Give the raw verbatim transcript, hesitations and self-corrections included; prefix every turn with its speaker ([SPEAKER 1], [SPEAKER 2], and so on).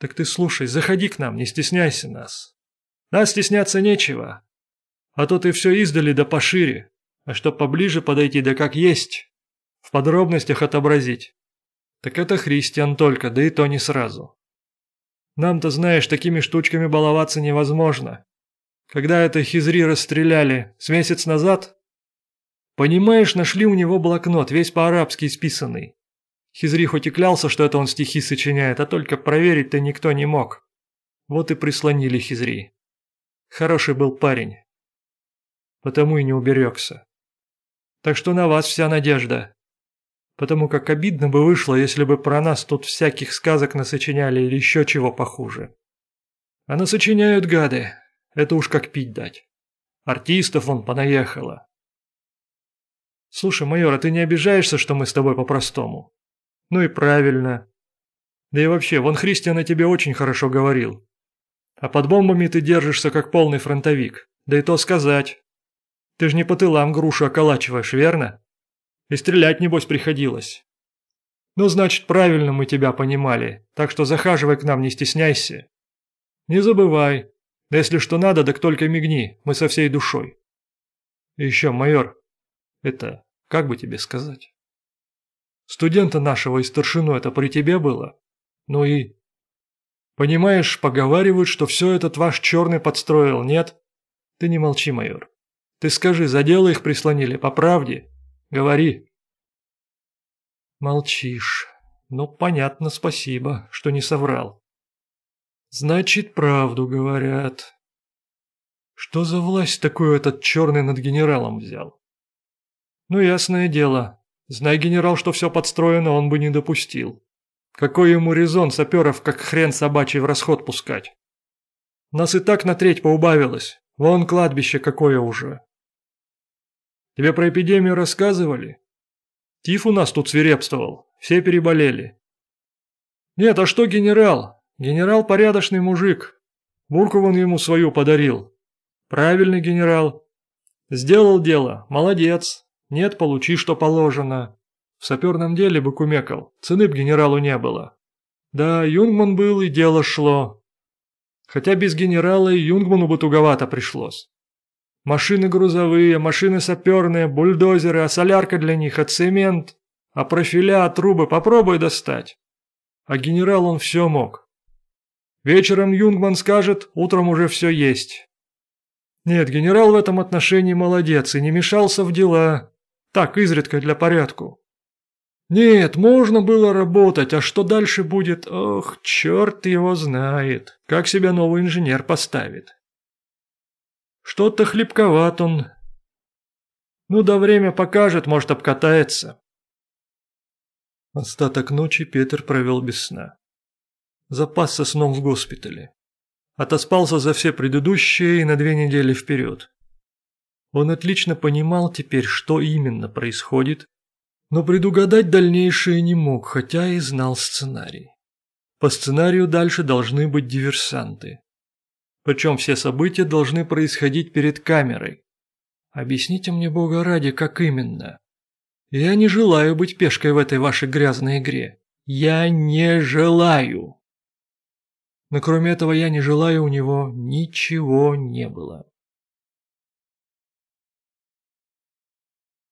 [SPEAKER 1] Так ты слушай, заходи к нам, не стесняйся нас. Нас стесняться нечего. А то ты все издали да пошире. А чтоб поближе подойти, да как есть, в подробностях отобразить. Так это Христиан только, да и то не сразу. Нам-то, знаешь, такими штучками баловаться невозможно. Когда это Хизри расстреляли, с месяц назад? Понимаешь, нашли у него блокнот, весь по-арабски исписанный. Хизри хоть и клялся, что это он стихи сочиняет, а только проверить-то никто не мог. Вот и прислонили Хизри. Хороший был парень. Потому и не уберегся. Так что на вас вся надежда. Потому как обидно бы вышло, если бы про нас тут всяких сказок насочиняли или еще чего похуже. А насочиняют гады. Это уж как пить дать. Артистов вон понаехало. Слушай, майор, а ты не обижаешься, что мы с тобой по-простому? Ну и правильно. Да и вообще, вон Христиан о тебе очень хорошо говорил. А под бомбами ты держишься как полный фронтовик. Да и то сказать. Ты ж не по тылам грушу околачиваешь, верно? И стрелять, небось, приходилось. Ну, значит, правильно мы тебя понимали, так что захаживай к нам, не стесняйся. Не забывай, да если что надо, так только мигни, мы со всей душой. И еще, майор, это, как бы тебе сказать? Студента нашего и старшину это при тебе было? Ну и... Понимаешь, поговаривают, что все этот ваш черный подстроил, нет? Ты не молчи, майор. Ты скажи, за дело их прислонили, по правде? Говори. Молчишь. Ну, понятно, спасибо, что не соврал. Значит, правду говорят. Что за власть такую этот черный над генералом взял? Ну, ясное дело. Знай, генерал, что все подстроено, он бы не допустил. Какой ему резон саперов, как хрен собачий, в расход пускать? Нас и так на треть поубавилось. Вон кладбище какое уже. Тебе про эпидемию рассказывали? Тиф у нас тут свирепствовал, все переболели. Нет, а что генерал? Генерал порядочный мужик. Бурку вон ему свою подарил. Правильный генерал. Сделал дело, молодец. Нет, получи, что положено. В саперном деле бы кумекал, цены б генералу не было. Да, Юнгман был, и дело шло. Хотя без генерала и Юнгману бы туговато пришлось. Машины грузовые, машины саперные, бульдозеры, а солярка для них, а цемент, а профиля, а трубы попробуй достать. А генерал он все мог. Вечером Юнгман скажет, утром уже все есть. Нет, генерал в этом отношении молодец и не мешался в дела. Так, изредка для порядку. Нет, можно было работать, а что дальше будет, ох, черт его знает, как себя новый инженер поставит. Что-то хлипковат он. Ну да время покажет, может обкатается. Остаток ночи Петр провел без сна. Запасся сном в госпитале. Отоспался за все предыдущие и на две недели вперед. Он отлично понимал теперь, что именно происходит, но предугадать дальнейшее не мог, хотя и знал сценарий. По сценарию дальше должны быть диверсанты. Причем все события должны происходить перед камерой. Объясните мне, Бога ради, как именно? Я не желаю быть пешкой в этой вашей грязной игре. Я не желаю. Но кроме этого я не желаю, у него ничего не было.